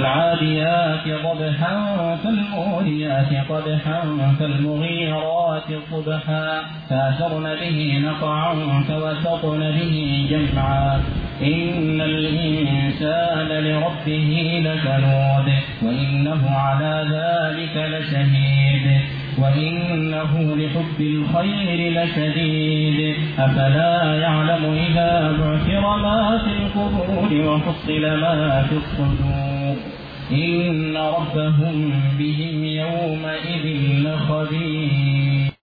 فالعاديات ضبحا فالموريات قدحا فالمغيرات صبحا فأثرن به نقعا فوسطن به جمعا إن الإنسان لربه لكنود وإنه على ذلك لشهيد وإنه لحب الخير لشديد أفلا يعلم إذا بعثر ما في القبور وفصل ما في الصدور إن ربهم بهم يومئذ لخبير.